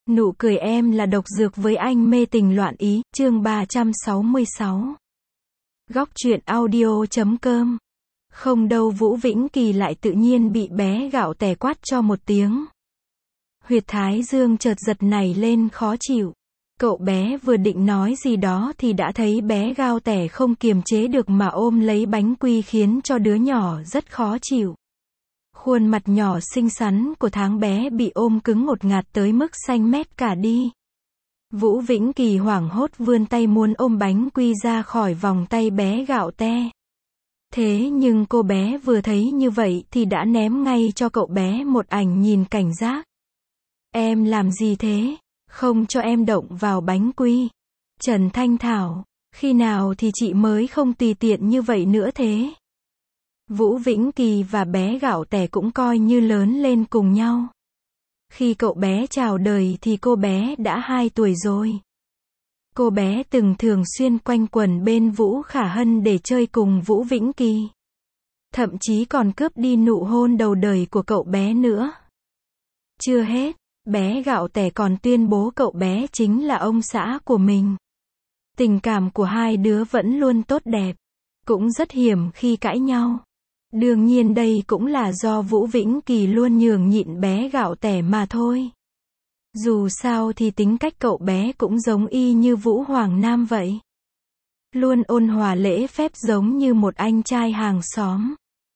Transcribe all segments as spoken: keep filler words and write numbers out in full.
Nụ cười em là độc dược với anh mê tình loạn ý, chương ba trăm sáu mươi sáu. Góc truyện audio chấm com. Không đâu Vũ Vĩnh Kỳ lại tự nhiên bị bé gạo tẻ quát cho một tiếng. Huyệt thái dương chợt giật nảy lên khó chịu. Cậu bé vừa định nói gì đó thì đã thấy bé gao tẻ không kiềm chế được mà ôm lấy bánh quy khiến cho đứa nhỏ rất khó chịu. Khuôn mặt nhỏ xinh xắn của tháng bé bị ôm cứng ngột ngạt tới mức xanh mét cả đi. Vũ Vĩnh Kỳ hoảng hốt vươn tay muốn ôm bánh quy ra khỏi vòng tay bé gạo te. Thế nhưng cô bé vừa thấy như vậy thì đã ném ngay cho cậu bé một ảnh nhìn cảnh giác. Em làm gì thế? Không cho em động vào bánh quy. Trần Thanh Thảo, khi nào thì chị mới không tùy tiện như vậy nữa thế? Vũ Vĩnh Kỳ và bé gạo tẻ cũng coi như lớn lên cùng nhau. Khi cậu bé chào đời thì cô bé đã hai tuổi rồi. Cô bé từng thường xuyên quanh quẩn bên Vũ Khả Hân để chơi cùng Vũ Vĩnh Kỳ. Thậm chí còn cướp đi nụ hôn đầu đời của cậu bé nữa. Chưa hết, bé gạo tẻ còn tuyên bố cậu bé chính là ông xã của mình. Tình cảm của hai đứa vẫn luôn tốt đẹp, cũng rất hiếm khi cãi nhau. Đương nhiên đây cũng là do Vũ Vĩnh Kỳ luôn nhường nhịn bé gạo tẻ mà thôi. Dù sao thì tính cách cậu bé cũng giống y như Vũ Hoàng Nam vậy. Luôn ôn hòa lễ phép giống như một anh trai hàng xóm.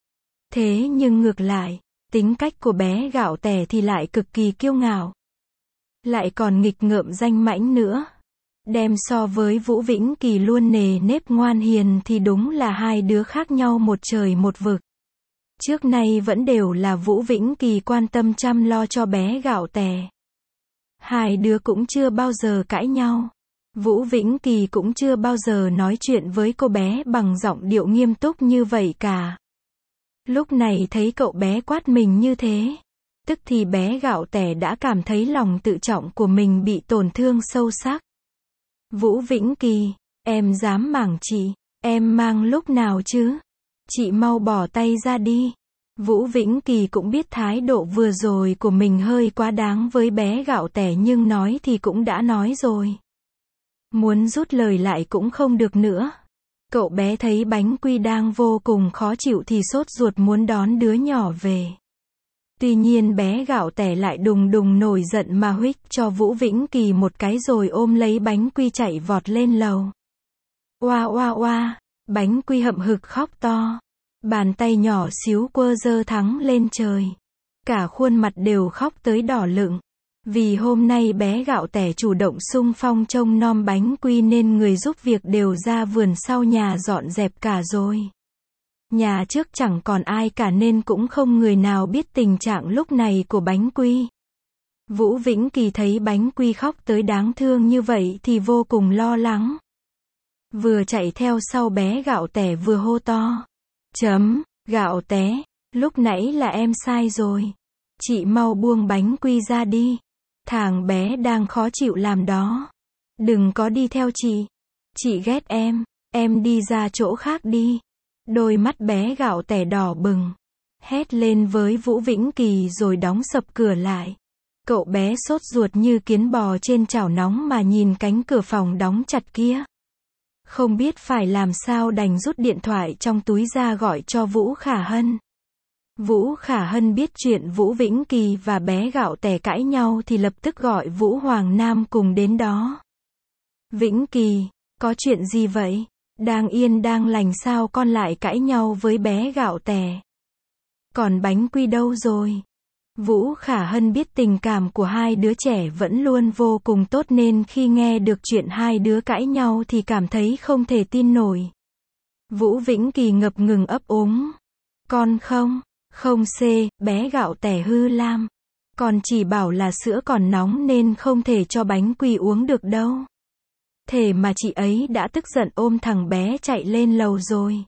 Thế nhưng ngược lại, tính cách của bé gạo tẻ thì lại cực kỳ kiêu ngạo. Lại còn nghịch ngợm danh mãnh nữa. Đem so với Vũ Vĩnh Kỳ luôn nề nếp ngoan hiền thì đúng là hai đứa khác nhau một trời một vực. Trước nay vẫn đều là Vũ Vĩnh Kỳ quan tâm chăm lo cho bé gạo tẻ. Hai đứa cũng chưa bao giờ cãi nhau. Vũ Vĩnh Kỳ cũng chưa bao giờ nói chuyện với cô bé bằng giọng điệu nghiêm túc như vậy cả. Lúc này thấy cậu bé quát mình như thế, tức thì bé gạo tẻ đã cảm thấy lòng tự trọng của mình bị tổn thương sâu sắc. Vũ Vĩnh Kỳ, em dám mảng chị, em mang lúc nào chứ? Chị mau bỏ tay ra đi. Vũ Vĩnh Kỳ cũng biết thái độ vừa rồi của mình hơi quá đáng với bé gạo tẻ nhưng nói thì cũng đã nói rồi. Muốn rút lời lại cũng không được nữa. Cậu bé thấy bánh quy đang vô cùng khó chịu thì sốt ruột muốn đón đứa nhỏ về. Tuy nhiên bé gạo tẻ lại đùng đùng nổi giận mà huých cho Vũ Vĩnh Kỳ một cái rồi ôm lấy bánh quy chạy vọt lên lầu. Oa oa oa, bánh quy hậm hực khóc to. Bàn tay nhỏ xíu quơ giơ thắng lên trời. Cả khuôn mặt đều khóc tới đỏ lựng. Vì hôm nay bé gạo tẻ chủ động xung phong trông nom bánh quy nên người giúp việc đều ra vườn sau nhà dọn dẹp cả rồi. Nhà trước chẳng còn ai cả nên cũng không người nào biết tình trạng lúc này của bánh quy. Vũ Vĩnh Kỳ thấy bánh quy khóc tới đáng thương như vậy thì vô cùng lo lắng. Vừa chạy theo sau bé gạo tẻ vừa hô to. Chấm, gạo té, lúc nãy là em sai rồi. Chị mau buông bánh quy ra đi. Thằng bé đang khó chịu làm đó. Đừng có đi theo chị. Chị ghét em, em đi ra chỗ khác đi. Đôi mắt bé gạo tẻ đỏ bừng. Hét lên với Vũ Vĩnh Kỳ rồi đóng sập cửa lại. Cậu bé sốt ruột như kiến bò trên chảo nóng mà nhìn cánh cửa phòng đóng chặt kia. Không biết phải làm sao đành rút điện thoại trong túi ra gọi cho Vũ Khả Hân. Vũ Khả Hân biết chuyện Vũ Vĩnh Kỳ và bé gạo tẻ cãi nhau thì lập tức gọi Vũ Hoàng Nam cùng đến đó. Vĩnh Kỳ, có chuyện gì vậy? Đang yên đang lành sao con lại cãi nhau với bé gạo tẻ? Còn bánh quy đâu rồi? Vũ Khả Hân biết tình cảm của hai đứa trẻ vẫn luôn vô cùng tốt nên khi nghe được chuyện hai đứa cãi nhau thì cảm thấy không thể tin nổi. Vũ Vĩnh Kỳ ngập ngừng ấp úng. Con không, không xê, bé gạo tẻ hư lam. Con chỉ bảo là sữa còn nóng nên không thể cho bánh quy uống được đâu. Thế mà chị ấy đã tức giận ôm thằng bé chạy lên lầu rồi.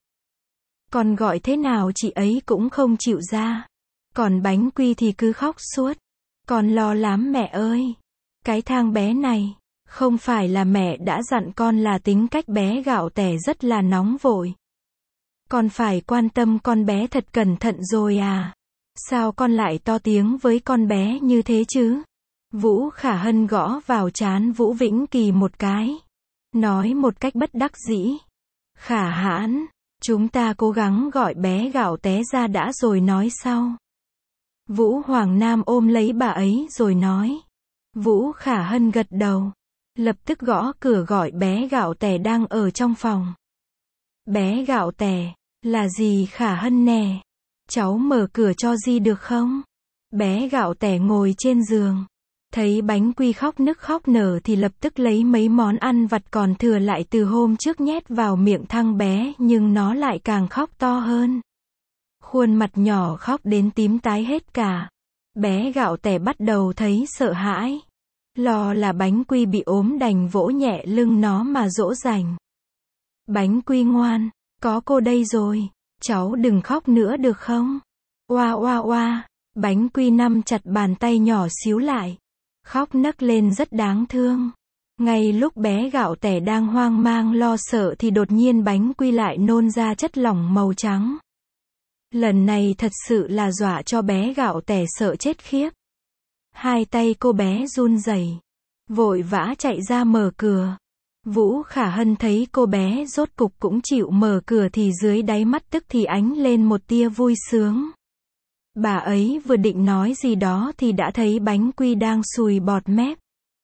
Con gọi thế nào chị ấy cũng không chịu ra. Còn bánh quy thì cứ khóc suốt. Con lo lắm mẹ ơi. Cái thằng bé này, không phải là mẹ đã dặn con là tính cách bé gạo tẻ rất là nóng vội. Con phải quan tâm con bé thật cẩn thận rồi à. Sao con lại to tiếng với con bé như thế chứ? Vũ Khả Hân gõ vào trán Vũ Vĩnh Kỳ một cái. Nói một cách bất đắc dĩ. Khả Hãn, chúng ta cố gắng gọi bé gạo té ra đã rồi nói sau. Vũ Hoàng Nam ôm lấy bà ấy rồi nói. Vũ Khả Hân gật đầu. Lập tức gõ cửa gọi bé gạo tẻ đang ở trong phòng. Bé gạo tẻ, là gì Khả Hân nè? Cháu mở cửa cho Di được không? Bé gạo tẻ ngồi trên giường. Thấy bánh quy khóc nức khóc nở thì lập tức lấy mấy món ăn vặt còn thừa lại từ hôm trước nhét vào miệng thằng bé, nhưng nó lại càng khóc to hơn. Khuôn mặt nhỏ khóc đến tím tái hết cả. Bé gạo tẻ bắt đầu thấy sợ hãi. Lo là bánh quy bị ốm đành vỗ nhẹ lưng nó mà dỗ dành. Bánh quy ngoan, có cô đây rồi, cháu đừng khóc nữa được không? Oa oa oa, bánh quy nắm chặt bàn tay nhỏ xíu lại. Khóc nấc lên rất đáng thương. Ngay lúc bé gạo tẻ đang hoang mang lo sợ thì đột nhiên bánh quy lại nôn ra chất lỏng màu trắng. Lần này thật sự là dọa cho bé gạo tẻ sợ chết khiếp. Hai tay cô bé run rẩy, vội vã chạy ra mở cửa. Vũ Khả Hân thấy cô bé rốt cục cũng chịu mở cửa thì dưới đáy mắt tức thì ánh lên một tia vui sướng. Bà ấy vừa định nói gì đó thì đã thấy bánh quy đang sùi bọt mép.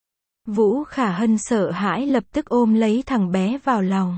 Vũ Khả Hân sợ hãi lập tức ôm lấy thằng bé vào lòng.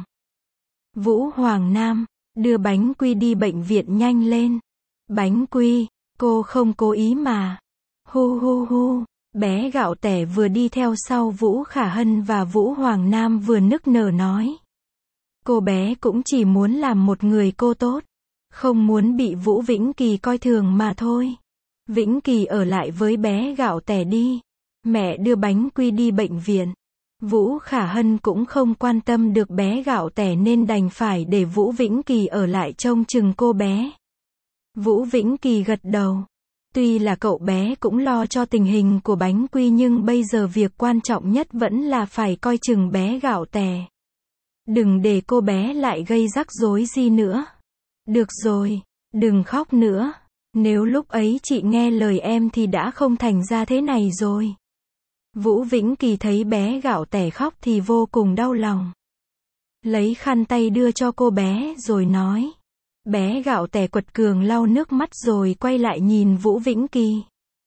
Vũ Hoàng Nam, đưa bánh quy đi bệnh viện nhanh lên. Bánh quy, cô không cố ý mà. Hu hu hu, bé gạo tẻ vừa đi theo sau Vũ Khả Hân và Vũ Hoàng Nam vừa nức nở nói. Cô bé cũng chỉ muốn làm một người cô tốt. Không muốn bị Vũ Vĩnh Kỳ coi thường mà thôi. Vĩnh Kỳ ở lại với bé gạo tẻ đi. Mẹ đưa bánh quy đi bệnh viện. Vũ Khả Hân cũng không quan tâm được bé gạo tẻ nên đành phải để Vũ Vĩnh Kỳ ở lại trông chừng cô bé. Vũ Vĩnh Kỳ gật đầu. Tuy là cậu bé cũng lo cho tình hình của bánh quy nhưng bây giờ việc quan trọng nhất vẫn là phải coi chừng bé gạo tẻ. Đừng để cô bé lại gây rắc rối gì nữa. Được rồi, đừng khóc nữa. Nếu lúc ấy chị nghe lời em thì đã không thành ra thế này rồi. Vũ Vĩnh Kỳ thấy bé gạo tẻ khóc thì vô cùng đau lòng. Lấy khăn tay đưa cho cô bé rồi nói. Bé gạo tẻ quật cường lau nước mắt rồi quay lại nhìn Vũ Vĩnh Kỳ.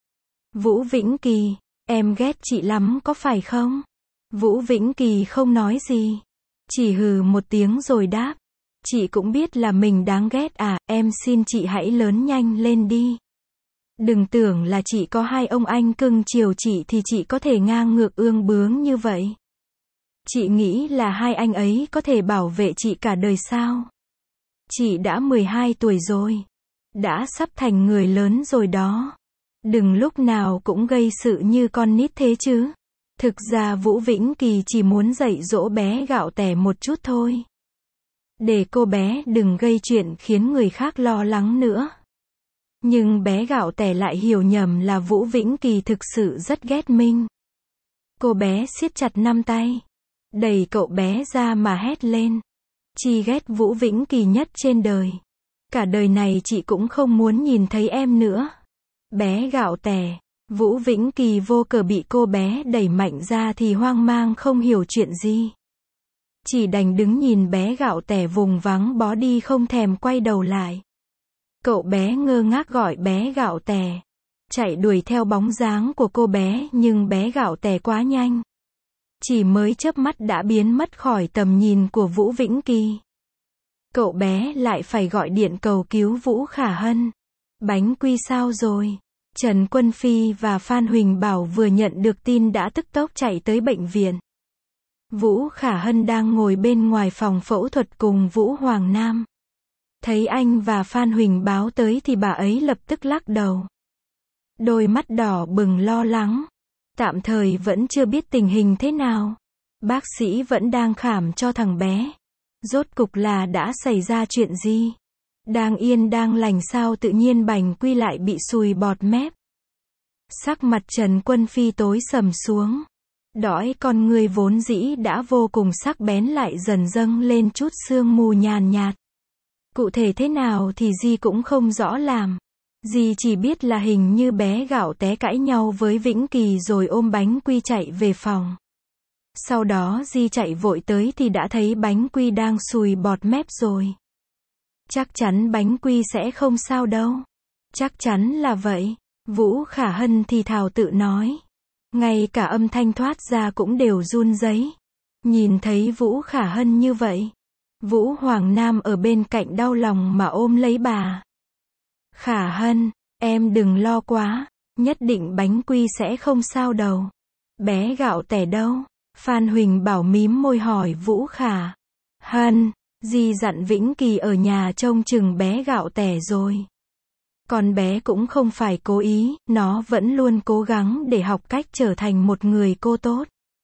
Vũ Vĩnh Kỳ, em ghét chị lắm có phải không? Vũ Vĩnh Kỳ không nói gì. Chỉ hừ một tiếng rồi đáp. Chị cũng biết là mình đáng ghét à, em xin chị hãy lớn nhanh lên đi. Đừng tưởng là chị có hai ông anh cưng chiều chị thì chị có thể ngang ngược ương bướng như vậy. Chị nghĩ là hai anh ấy có thể bảo vệ chị cả đời sao? Chị đã mười hai tuổi rồi. Đã sắp thành người lớn rồi đó. Đừng lúc nào cũng gây sự như con nít thế chứ. Thực ra Vũ Vĩnh Kỳ chỉ muốn dạy dỗ bé gạo tẻ một chút thôi. Để cô bé đừng gây chuyện khiến người khác lo lắng nữa. Nhưng bé gạo tẻ lại hiểu nhầm là Vũ Vĩnh Kỳ thực sự rất ghét Minh. Cô bé siết chặt nắm tay. Đẩy cậu bé ra mà hét lên. Chị ghét Vũ Vĩnh Kỳ nhất trên đời. Cả đời này chị cũng không muốn nhìn thấy em nữa. Bé gạo tẻ. Vũ Vĩnh Kỳ vô cớ bị cô bé đẩy mạnh ra thì hoang mang không hiểu chuyện gì. Chỉ đành đứng nhìn bé gạo tẻ vùng vắng bó đi không thèm quay đầu lại. Cậu bé ngơ ngác gọi bé gạo tẻ. Chạy đuổi theo bóng dáng của cô bé nhưng bé gạo tẻ quá nhanh. Chỉ mới chớp mắt đã biến mất khỏi tầm nhìn của Vũ Vĩnh Kỳ. Cậu bé lại phải gọi điện cầu cứu Vũ Khả Hân. Bánh quy sao rồi? Trần Quân Phi và Phan Huỳnh Bảo vừa nhận được tin đã tức tốc chạy tới bệnh viện. Vũ Khả Hân đang ngồi bên ngoài phòng phẫu thuật cùng Vũ Hoàng Nam. Thấy anh và Phan Huỳnh báo tới thì bà ấy lập tức lắc đầu. Đôi mắt đỏ bừng lo lắng. Tạm thời vẫn chưa biết tình hình thế nào. Bác sĩ vẫn đang khám cho thằng bé. Rốt cục là đã xảy ra chuyện gì? Đang yên đang lành sao tự nhiên bành quy lại bị sùi bọt mép. Sắc mặt Trần Quân Phi tối sầm xuống. Đõi con người vốn dĩ đã vô cùng sắc bén lại dần dâng lên chút sương mù nhàn nhạt. Cụ thể thế nào thì Di cũng không rõ làm. Dì chỉ biết là hình như bé Gạo Té cãi nhau với Vĩnh Kỳ rồi ôm Bánh Quy chạy về phòng. Sau đó dì chạy vội tới thì đã thấy Bánh Quy đang sùi bọt mép rồi. Chắc chắn Bánh Quy sẽ không sao đâu. Chắc chắn là vậy. Vũ Khả Hân thì thào tự nói. Ngay cả âm thanh thoát ra cũng đều run rẩy. Nhìn thấy Vũ Khả Hân như vậy, Vũ Hoàng Nam ở bên cạnh đau lòng mà ôm lấy bà. Khả Hân, em đừng lo quá, nhất định Bánh Quy sẽ không sao đâu. Bé Gạo Tẻ đâu? Phan Huỳnh Bảo mím môi hỏi Vũ Khả Hân, dì dặn Vĩnh Kỳ ở nhà trông chừng bé Gạo Tẻ rồi. Con bé cũng không phải cố ý, nó vẫn luôn cố gắng để học cách trở thành một người cô tốt.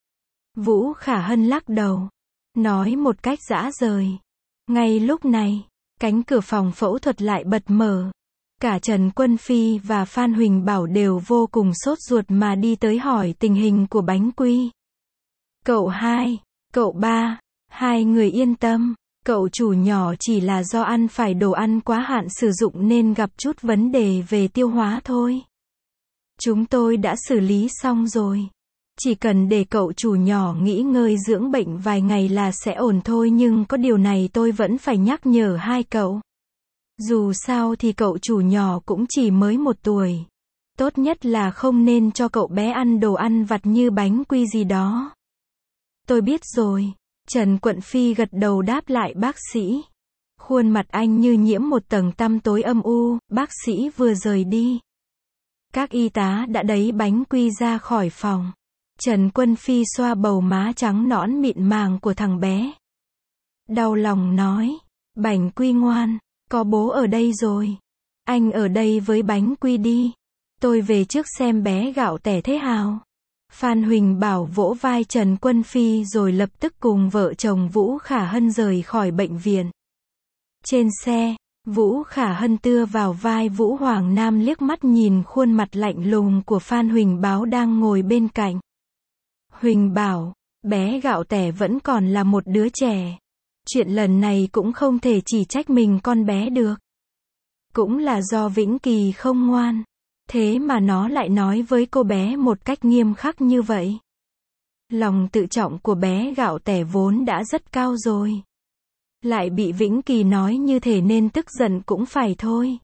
Vũ Khả Hân lắc đầu, nói một cách dã rời. Ngay lúc này, cánh cửa phòng phẫu thuật lại bật mở. Cả Trần Quân Phi và Phan Huỳnh Bảo đều vô cùng sốt ruột mà đi tới hỏi tình hình của Bánh Quy. Cậu hai, cậu ba, hai người yên tâm, cậu chủ nhỏ chỉ là do ăn phải đồ ăn quá hạn sử dụng nên gặp chút vấn đề về tiêu hóa thôi. Chúng tôi đã xử lý xong rồi. Chỉ cần để cậu chủ nhỏ nghỉ ngơi dưỡng bệnh vài ngày là sẽ ổn thôi, nhưng có điều này tôi vẫn phải nhắc nhở hai cậu. Dù sao thì cậu chủ nhỏ cũng chỉ mới một tuổi. Tốt nhất là không nên cho cậu bé ăn đồ ăn vặt như Bánh Quy gì đó. Tôi biết rồi. Trần Quận Phi gật đầu đáp lại bác sĩ. Khuôn mặt anh như nhiễm một tầng tăm tối âm u, bác sĩ vừa rời đi. Các y tá đã đẩy Bánh Quy ra khỏi phòng. Trần Quân Phi xoa bầu má trắng nõn mịn màng của thằng bé. Đau lòng nói, Bánh Quy ngoan, có bố ở đây rồi. Anh ở đây với Bánh Quy đi. Tôi về trước xem bé Gạo Tẻ thế nào. Phan Huỳnh Bảo vỗ vai Trần Quân Phi rồi lập tức cùng vợ chồng Vũ Khả Hân rời khỏi bệnh viện. Trên xe, Vũ Khả Hân tựa vào vai Vũ Hoàng Nam liếc mắt nhìn khuôn mặt lạnh lùng của Phan Huỳnh Bảo đang ngồi bên cạnh. Huỳnh Bảo, bé Gạo Tẻ vẫn còn là một đứa trẻ. Chuyện lần này cũng không thể chỉ trách mình con bé được. Cũng là do Vĩnh Kỳ không ngoan. Thế mà nó lại nói với cô bé một cách nghiêm khắc như vậy. Lòng tự trọng của bé Gạo Tẻ vốn đã rất cao rồi. Lại bị Vĩnh Kỳ nói như thế nên tức giận cũng phải thôi.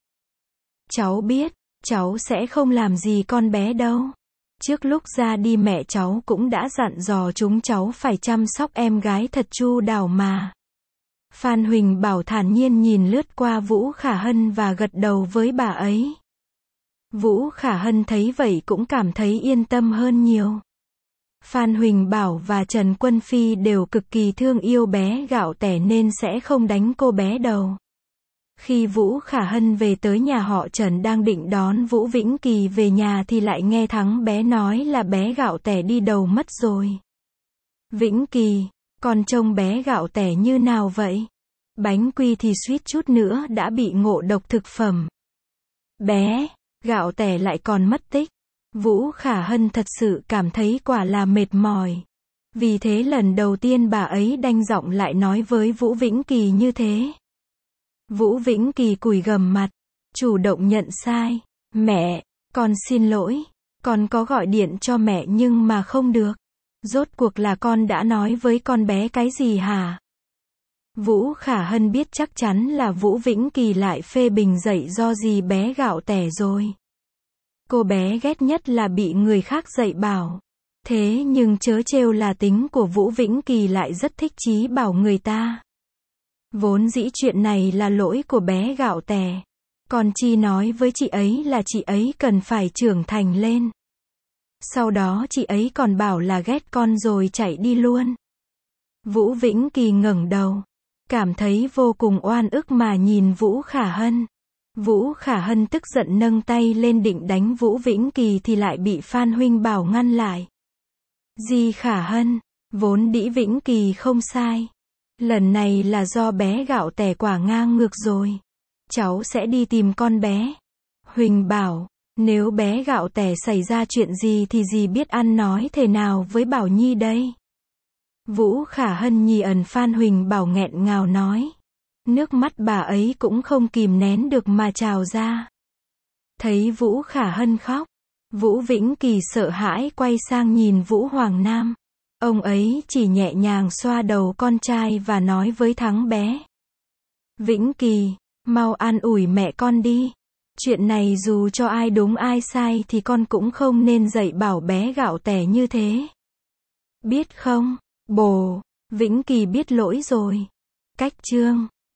Cháu biết, cháu sẽ không làm gì con bé đâu. Trước lúc ra đi mẹ cháu cũng đã dặn dò chúng cháu phải chăm sóc em gái thật chu đáo mà. Phan Huỳnh Bảo thản nhiên nhìn lướt qua Vũ Khả Hân và gật đầu với bà ấy. Vũ Khả Hân thấy vậy cũng cảm thấy yên tâm hơn nhiều. Phan Huỳnh Bảo và Trần Quân Phi đều cực kỳ thương yêu bé Gạo Tẻ nên sẽ không đánh cô bé đâu. Khi Vũ Khả Hân về tới nhà họ Trần đang định đón Vũ Vĩnh Kỳ về nhà thì lại nghe thằng bé nói là bé Gạo Tẻ đi đầu mất rồi. Vĩnh Kỳ, con trông bé Gạo Tẻ như nào vậy? Bánh Quy thì suýt chút nữa đã bị ngộ độc thực phẩm. Bé Gạo Tẻ lại còn mất tích. Vũ Khả Hân thật sự cảm thấy quả là mệt mỏi. Vì thế lần đầu tiên bà ấy đanh giọng lại nói với Vũ Vĩnh Kỳ như thế. Vũ Vĩnh Kỳ cúi gằm mặt, chủ động nhận sai. Mẹ, con xin lỗi. Con có gọi điện cho mẹ nhưng mà không được. Rốt cuộc là con đã nói với con bé cái gì hả? Vũ Khả Hân biết chắc chắn là Vũ Vĩnh Kỳ lại phê bình dạy do gì bé Gạo Tẻ rồi. Cô bé ghét nhất là bị người khác dạy bảo. Thế nhưng chớ trêu là tính của Vũ Vĩnh Kỳ lại rất thích chí bảo người ta. Vốn dĩ chuyện này là lỗi của bé Gạo Tẻ. Còn Chi nói với chị ấy là chị ấy cần phải trưởng thành lên. Sau đó chị ấy còn bảo là ghét con rồi chạy đi luôn. Vũ Vĩnh Kỳ ngẩng đầu, cảm thấy vô cùng oan ức mà nhìn Vũ Khả Hân. Vũ Khả Hân tức giận nâng tay lên định đánh Vũ Vĩnh Kỳ thì lại bị Phan Huỳnh Bảo ngăn lại. Dì Khả Hân, vốn đĩ Vĩnh Kỳ không sai. Lần này là do bé Gạo Tẻ quả ngang ngược rồi. Cháu sẽ đi tìm con bé. Huỳnh Bảo, nếu bé Gạo Tẻ xảy ra chuyện gì thì dì biết ăn nói thế nào với Bảo Nhi đây? Vũ Khả Hân nhì ẩn Phan Huỳnh Bảo nghẹn ngào nói. Nước mắt bà ấy cũng không kìm nén được mà trào ra. Thấy Vũ Khả Hân khóc, Vũ Vĩnh Kỳ sợ hãi quay sang nhìn Vũ Hoàng Nam. Ông ấy chỉ nhẹ nhàng xoa đầu con trai và nói với Thắng bé. Vĩnh Kỳ, mau an ủi mẹ con đi. Chuyện này dù cho ai đúng ai sai thì con cũng không nên dạy bảo bé gạo tẻ như thế. Biết không, bồ, Vĩnh Kỳ biết lỗi rồi. Cách chương